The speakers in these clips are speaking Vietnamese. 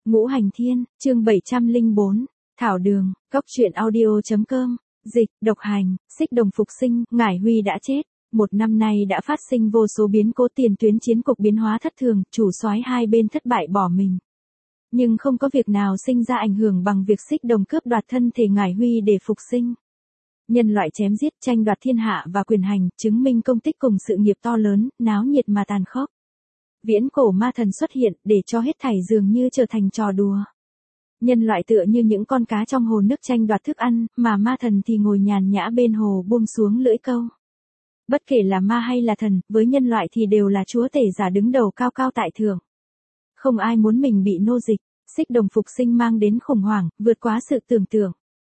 Ngũ Hành Thiên, chương 704, Thảo Đường, Cốc truyện audio.com, dịch, độc hành, Xích Đồng phục sinh, Ngải Huy đã chết. Một năm nay đã phát sinh vô số biến cố, tiền tuyến chiến cục biến hóa thất thường, chủ soái hai bên thất bại bỏ mình. Nhưng không có việc nào sinh ra ảnh hưởng bằng việc Xích Đồng cướp đoạt thân thể Ngải Huy để phục sinh. Nhân loại chém giết, tranh đoạt thiên hạ và quyền hành, chứng minh công tích cùng sự nghiệp to lớn, náo nhiệt mà tàn khốc. Viễn cổ ma thần xuất hiện, để cho hết thảy dường như trở thành trò đùa. Nhân loại tựa như những con cá trong hồ nước tranh đoạt thức ăn, mà ma thần thì ngồi nhàn nhã bên hồ buông xuống lưỡi câu. Bất kể là ma hay là thần, với nhân loại thì đều là chúa tể giả đứng đầu cao cao tại thượng. Không ai muốn mình bị nô dịch, Xích Đồng phục sinh mang đến khủng hoảng, vượt quá sự tưởng tượng.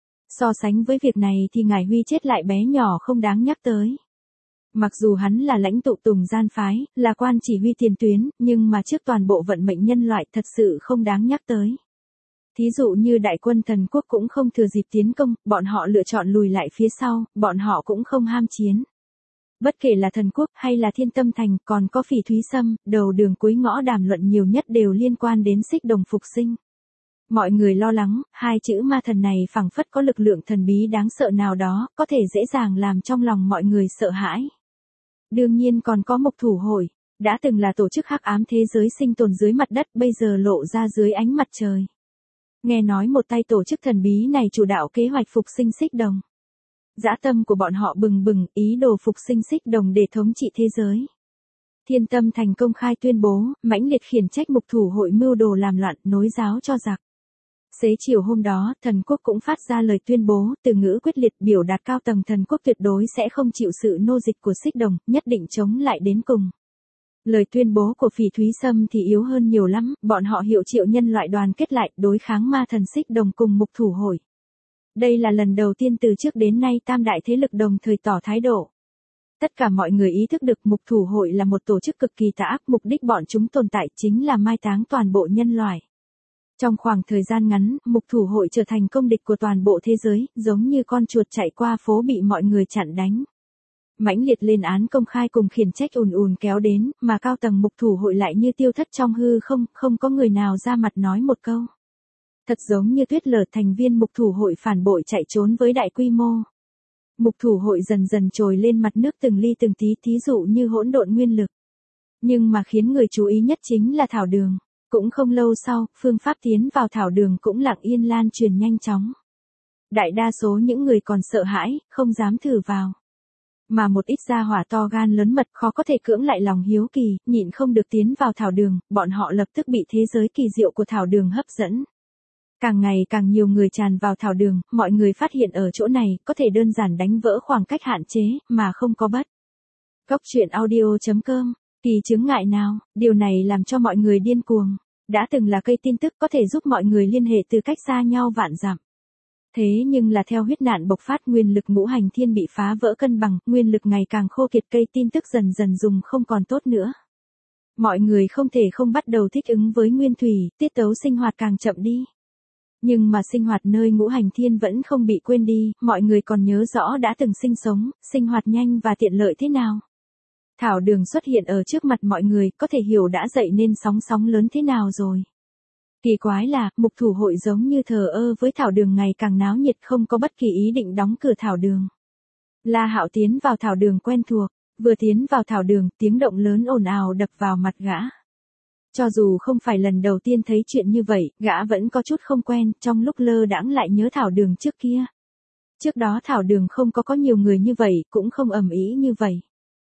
So sánh với việc này thì Ngải Huy chết lại bé nhỏ không đáng nhắc tới. Mặc dù hắn là lãnh tụ Tùng Gian phái, là quan chỉ huy tiền tuyến, nhưng mà trước toàn bộ vận mệnh nhân loại thật sự không đáng nhắc tới. Thí dụ như đại quân thần quốc cũng không thừa dịp tiến công, bọn họ lựa chọn lùi lại phía sau, bọn họ cũng không ham chiến. Bất kể là thần quốc hay là Thiên Tâm Thành, còn có Phỉ Thúy Sâm, đầu đường cuối ngõ đàm luận nhiều nhất đều liên quan đến Xích Đồng phục sinh. Mọi người lo lắng, hai chữ ma thần này phảng phất có lực lượng thần bí đáng sợ nào đó, có thể dễ dàng làm trong lòng mọi người sợ hãi. Đương nhiên còn có Mộc Thủ Hội, đã từng là tổ chức hắc ám thế giới sinh tồn dưới mặt đất, bây giờ lộ ra dưới ánh mặt trời. Nghe nói một tay tổ chức thần bí này chủ đạo kế hoạch phục sinh Xích Đồng. Dã tâm của bọn họ bừng bừng, ý đồ phục sinh Xích Đồng để thống trị thế giới. Thiên Tâm Thành công khai tuyên bố, mãnh liệt khiển trách Mộc Thủ Hội mưu đồ làm loạn, nối giáo cho giặc. Xế chiều hôm đó, thần quốc cũng phát ra lời tuyên bố, từ ngữ quyết liệt biểu đạt cao tầng thần quốc tuyệt đối sẽ không chịu sự nô dịch của Xích Đồng, nhất định chống lại đến cùng. Lời tuyên bố của Phỉ Thúy Sâm thì yếu hơn nhiều lắm, bọn họ hiệu triệu nhân loại đoàn kết lại, đối kháng ma thần Xích Đồng cùng Mộc Thủ Hội. Đây là lần đầu tiên từ trước đến nay tam đại thế lực đồng thời tỏ thái độ. Tất cả mọi người ý thức được Mộc Thủ Hội là một tổ chức cực kỳ tà ác, mục đích bọn chúng tồn tại chính là mai táng toàn bộ nhân loại. Trong khoảng thời gian ngắn, Mộc Thủ Hội trở thành công địch của toàn bộ thế giới, giống như con chuột chạy qua phố bị mọi người chặn đánh. Mãnh liệt lên án công khai cùng khiển trách ùn ùn kéo đến, mà cao tầng Mộc Thủ Hội lại như tiêu thất trong hư không, không có người nào ra mặt nói một câu. Thật giống như tuyết lở, thành viên Mộc Thủ Hội phản bội chạy trốn với đại quy mô. Mộc Thủ Hội dần dần trồi lên mặt nước từng ly từng tí, thí dụ như hỗn độn nguyên lực. Nhưng mà khiến người chú ý nhất chính là Thảo Đường. Cũng không lâu sau, phương pháp tiến vào Thảo Đường cũng lặng yên lan truyền nhanh chóng. Đại đa số những người còn sợ hãi, không dám thử vào. Mà một ít gia hỏa to gan lớn mật khó có thể cưỡng lại lòng hiếu kỳ, nhịn không được tiến vào Thảo Đường, bọn họ lập tức bị thế giới kỳ diệu của Thảo Đường hấp dẫn. Càng ngày càng nhiều người tràn vào Thảo Đường, mọi người phát hiện ở chỗ này có thể đơn giản đánh vỡ khoảng cách hạn chế, mà không có bất. Cốc truyện audio.com, kỳ chướng ngại nào, điều này làm cho mọi người điên cuồng. Đã từng là cây tin tức có thể giúp mọi người liên hệ từ cách xa nhau vạn dặm. Thế nhưng là theo huyết nạn bộc phát, nguyên lực Ngũ Hành Thiên bị phá vỡ cân bằng, nguyên lực ngày càng khô kiệt, cây tin tức dần dần dùng không còn tốt nữa. Mọi người không thể không bắt đầu thích ứng với nguyên thủy, tiết tấu sinh hoạt càng chậm đi. Nhưng mà sinh hoạt nơi Ngũ Hành Thiên vẫn không bị quên đi, mọi người còn nhớ rõ đã từng sinh sống, sinh hoạt nhanh và tiện lợi thế nào. Thảo Đường xuất hiện ở trước mặt mọi người, có thể hiểu đã dậy nên sóng lớn thế nào rồi. Kỳ quái là, Mộc Thủ Hội giống như thờ ơ với Thảo Đường, ngày càng náo nhiệt, không có bất kỳ ý định đóng cửa Thảo Đường. La Hạo tiến vào Thảo Đường quen thuộc, vừa tiến vào Thảo Đường, tiếng động lớn ồn ào đập vào mặt gã. Cho dù không phải lần đầu tiên thấy chuyện như vậy, gã vẫn có chút không quen, trong lúc lơ đãng lại nhớ Thảo Đường trước kia. Trước đó Thảo Đường không có nhiều người như vậy, cũng không ầm ĩ như vậy.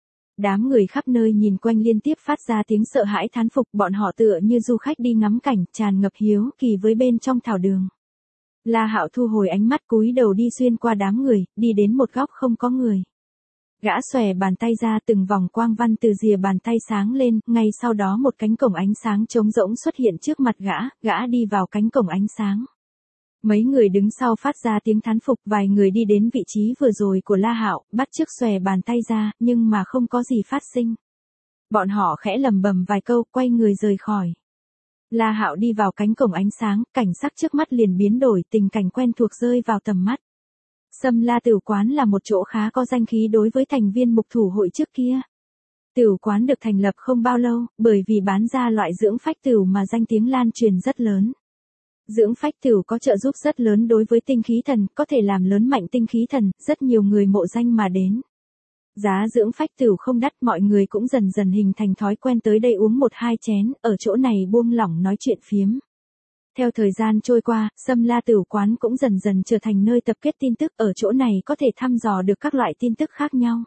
Đám người khắp nơi nhìn quanh liên tiếp phát ra tiếng sợ hãi thán phục, bọn họ tựa như du khách đi ngắm cảnh, tràn ngập hiếu kỳ với bên trong Thảo Đường. La Hạo thu hồi ánh mắt, cúi đầu đi xuyên qua đám người, đi đến một góc không có người. Gã xòe bàn tay ra, từng vòng quang văn từ rìa bàn tay sáng lên, ngay sau đó một cánh cổng ánh sáng trống rỗng xuất hiện trước mặt gã đi vào cánh cổng ánh sáng. Mấy người đứng sau phát ra tiếng thán phục, vài người đi đến vị trí vừa rồi của La Hạo, bắt chước xòe bàn tay ra, nhưng mà không có gì phát sinh. Bọn họ khẽ lẩm bẩm vài câu, quay người rời khỏi. La Hạo đi vào cánh cổng ánh sáng, cảnh sắc trước mắt liền biến đổi, tình cảnh quen thuộc rơi vào tầm mắt. Sâm La Tửu Quán là một chỗ khá có danh khí đối với thành viên Mộc Thủ Hội trước kia. Tửu quán được thành lập không bao lâu, bởi vì bán ra loại dưỡng phách tửu mà danh tiếng lan truyền rất lớn. Dưỡng phách tửu có trợ giúp rất lớn đối với tinh khí thần, có thể làm lớn mạnh tinh khí thần, rất nhiều người mộ danh mà đến. Giá dưỡng phách tửu không đắt, mọi người cũng dần dần hình thành thói quen tới đây uống 1-2 chén, ở chỗ này buông lỏng nói chuyện phiếm. Theo thời gian trôi qua, Sâm La Tửu Quán cũng dần dần trở thành nơi tập kết tin tức, ở chỗ này có thể thăm dò được các loại tin tức khác nhau.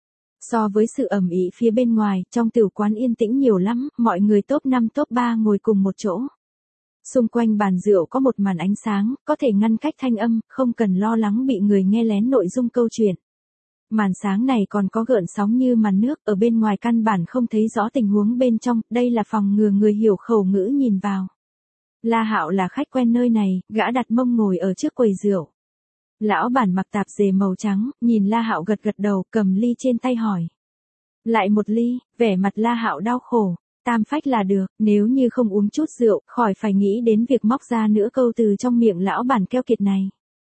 So với sự ầm ĩ phía bên ngoài, trong tửu quán yên tĩnh nhiều lắm, mọi người top 5 top 3 ngồi cùng một chỗ. Xung quanh bàn rượu có một màn ánh sáng, có thể ngăn cách thanh âm, không cần lo lắng bị người nghe lén nội dung câu chuyện. Màn sáng này còn có gợn sóng như màn nước, ở bên ngoài căn bản không thấy rõ tình huống bên trong, đây là phòng ngừa người hiểu khẩu ngữ nhìn vào. La Hạo là khách quen nơi này, gã đặt mông ngồi ở trước quầy rượu. Lão bản mặc tạp dề màu trắng, nhìn La Hạo gật gật đầu, cầm ly trên tay hỏi. Lại một ly, vẻ mặt La Hạo đau khổ. Tam phách là được, nếu như không uống chút rượu, khỏi phải nghĩ đến việc móc ra nữa câu từ trong miệng lão bản keo kiệt này.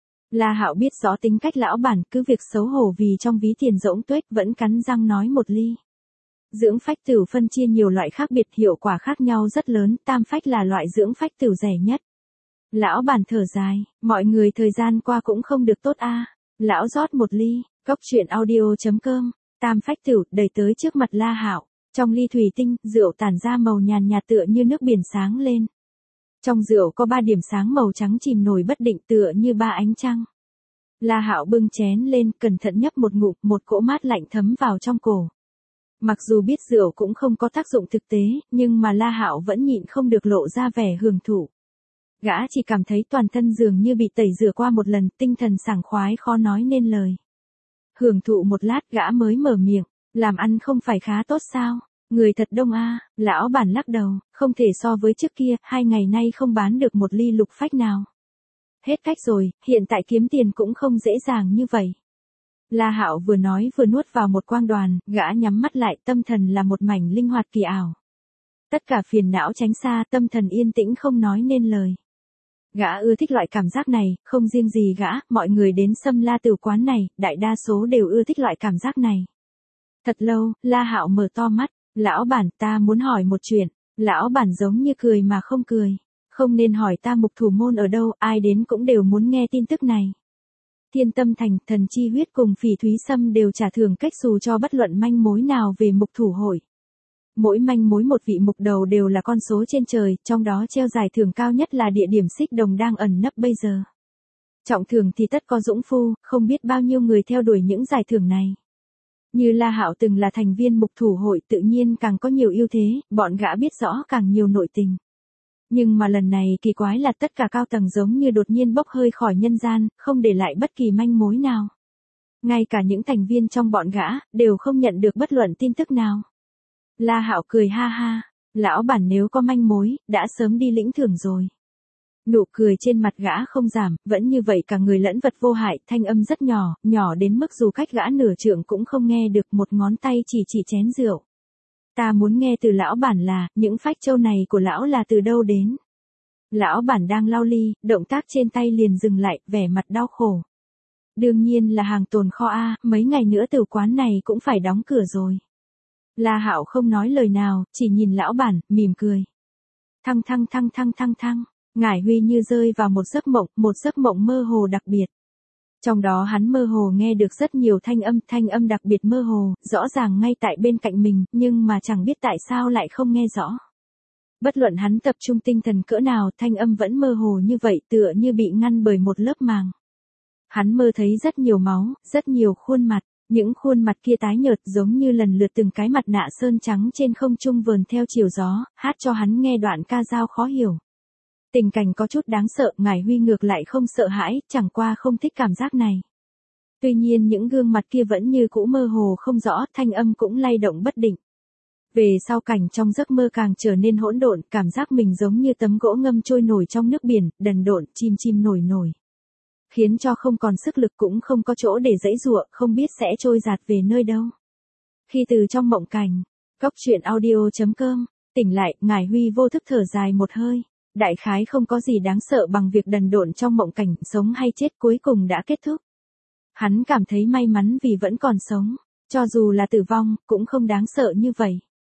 La Hạo biết rõ tính cách lão bản, cứ việc xấu hổ vì trong ví tiền rỗng tuếch vẫn cắn răng nói một ly. Dưỡng phách tửu phân chia nhiều loại khác biệt, hiệu quả khác nhau rất lớn, tam phách là loại dưỡng phách tửu rẻ nhất. Lão bản thở dài, mọi người thời gian qua cũng không được tốt a. Lão rót một ly, cốc truyện audio.com, tam phách tửu đẩy tới trước mặt La Hạo. Trong ly thủy tinh, rượu tản ra màu nhàn nhạt tựa như nước biển sáng lên. Trong rượu có 3 điểm sáng màu trắng chìm nổi bất định tựa như 3 ánh trăng. La Hạo bưng chén lên, cẩn thận nhấp một ngụm, một cỗ mát lạnh thấm vào trong cổ. Mặc dù biết rượu cũng không có tác dụng thực tế, nhưng mà La Hạo vẫn nhịn không được lộ ra vẻ hưởng thụ. Gã chỉ cảm thấy toàn thân dường như bị tẩy rửa qua một lần, tinh thần sảng khoái khó nói nên lời. Hưởng thụ một lát gã mới mở miệng, làm ăn không phải khá tốt sao? Người thật đông a. Lão bản lắc đầu, không thể so với trước kia, 2 ngày nay không bán được một ly lục phách nào. Hết cách rồi, hiện tại kiếm tiền cũng không dễ dàng như vậy. La Hạo vừa nói vừa nuốt vào một quang đoàn, gã nhắm mắt lại, tâm thần là một mảnh linh hoạt kỳ ảo. Tất cả phiền não tránh xa, tâm thần yên tĩnh không nói nên lời. Gã ưa thích loại cảm giác này, không riêng gì gã, mọi người đến Sâm La Tửu Quán này, đại đa số đều ưa thích loại cảm giác này. Thật lâu, La Hạo mở to mắt, lão bản ta muốn hỏi một chuyện, lão bản giống như cười mà không cười. Không nên hỏi ta Mục Thủ Môn ở đâu, ai đến cũng đều muốn nghe tin tức này. Thiên Tâm Thành, Thần Chi Huyết cùng Phỉ Thúy Sâm đều trả thưởng cách xù cho bất luận manh mối nào về Mục Thủ hội. Mỗi manh mối một vị mục đầu đều là con số trên trời, trong đó treo giải thưởng cao nhất là địa điểm xích đồng đang ẩn nấp bây giờ. Trọng thưởng thì tất có dũng phu, không biết bao nhiêu người theo đuổi những giải thưởng này. Như La Hạo từng là thành viên Mục Thủ hội tự nhiên càng có nhiều ưu thế, bọn gã biết rõ càng nhiều nội tình. Nhưng mà lần này kỳ quái là tất cả cao tầng giống như đột nhiên bốc hơi khỏi nhân gian, không để lại bất kỳ manh mối nào. Ngay cả những thành viên trong bọn gã, đều không nhận được bất luận tin tức nào. La Hạo cười ha ha, lão bản nếu có manh mối, đã sớm đi lĩnh thưởng rồi. Nụ cười trên mặt gã không giảm, vẫn như vậy cả người lẫn vật vô hại, thanh âm rất nhỏ, nhỏ đến mức dù cách gã nửa trượng cũng không nghe được, một ngón tay chỉ chén rượu. Ta muốn nghe từ lão bản là, những phách châu này của lão là từ đâu đến? Lão bản đang lau ly, động tác trên tay liền dừng lại, vẻ mặt đau khổ. Đương nhiên là hàng tồn kho a, mấy ngày nữa tửu quán này cũng phải đóng cửa rồi. La Hạo không nói lời nào, chỉ nhìn lão bản, mỉm cười. Thăng. Ngải Huy như rơi vào một giấc mộng mơ hồ đặc biệt. Trong đó hắn mơ hồ nghe được rất nhiều thanh âm đặc biệt mơ hồ, rõ ràng ngay tại bên cạnh mình, nhưng mà chẳng biết tại sao lại không nghe rõ. Bất luận hắn tập trung tinh thần cỡ nào, thanh âm vẫn mơ hồ như vậy, tựa như bị ngăn bởi một lớp màng. Hắn mơ thấy rất nhiều máu, rất nhiều khuôn mặt, những khuôn mặt kia tái nhợt giống như lần lượt từng cái mặt nạ sơn trắng trên không trung vờn theo chiều gió, hát cho hắn nghe đoạn ca dao khó hiểu. Tình cảnh có chút đáng sợ, Ngải Huy ngược lại không sợ hãi, chẳng qua không thích cảm giác này. Tuy nhiên những gương mặt kia vẫn như cũ mơ hồ không rõ, thanh âm cũng lay động bất định. Về sau cảnh trong giấc mơ càng trở nên hỗn độn, cảm giác mình giống như tấm gỗ ngâm trôi nổi trong nước biển, đần độn, chim nổi. Khiến cho không còn sức lực cũng không có chỗ để giãy giụa, không biết sẽ trôi dạt về nơi đâu. Khi từ trong mộng cảnh, cốc truyện audio.com, tỉnh lại, Ngải Huy vô thức thở dài một hơi. Đại khái không có gì đáng sợ bằng việc đần độn trong mộng cảnh, sống hay chết cuối cùng đã kết thúc. Hắn cảm thấy may mắn vì vẫn còn sống, cho dù là tử vong, cũng không đáng sợ như vậy.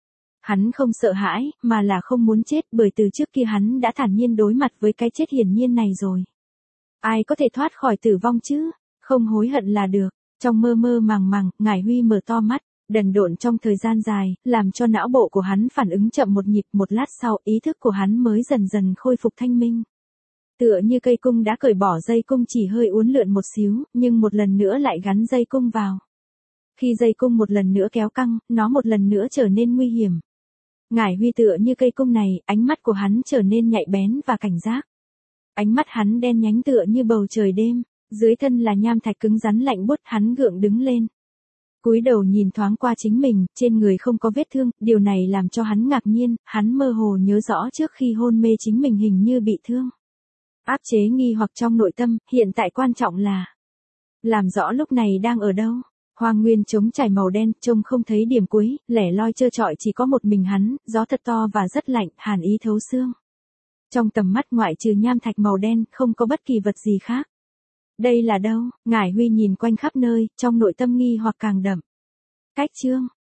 Hắn không sợ hãi, mà là không muốn chết, bởi từ trước kia hắn đã thản nhiên đối mặt với cái chết hiển nhiên này rồi. Ai có thể thoát khỏi tử vong chứ? Không hối hận là được. Trong mơ mơ màng màng, Ngải Huy mở to mắt, đần độn trong thời gian dài, làm cho não bộ của hắn phản ứng chậm một nhịp. Một lát sau, ý thức của hắn mới dần dần khôi phục thanh minh. Tựa như cây cung đã cởi bỏ dây cung, chỉ hơi uốn lượn một xíu, nhưng một lần nữa lại gắn dây cung vào. Khi dây cung một lần nữa kéo căng, nó một lần nữa trở nên nguy hiểm. Ngải Huy tựa như cây cung này, ánh mắt của hắn trở nên nhạy bén và cảnh giác. Ánh mắt hắn đen nhánh tựa như bầu trời đêm, dưới thân là nham thạch cứng rắn lạnh buốt. Hắn gượng đứng lên, cúi đầu nhìn thoáng qua chính mình, trên người không có vết thương, điều này làm cho hắn ngạc nhiên. Hắn mơ hồ nhớ rõ trước khi hôn mê chính mình hình như bị thương. Áp chế nghi hoặc trong nội tâm, hiện tại quan trọng là làm rõ lúc này đang ở đâu. Hoang nguyên trống trải màu đen, trông không thấy điểm cuối, lẻ loi trơ trọi chỉ có một mình hắn, gió thật to và rất lạnh, hàn ý thấu xương. Trong tầm mắt ngoại trừ nham thạch màu đen, không có bất kỳ vật gì khác. Đây là đâu? Ngải Huy nhìn quanh khắp nơi, trong nội tâm nghi hoặc càng đậm. Cách chương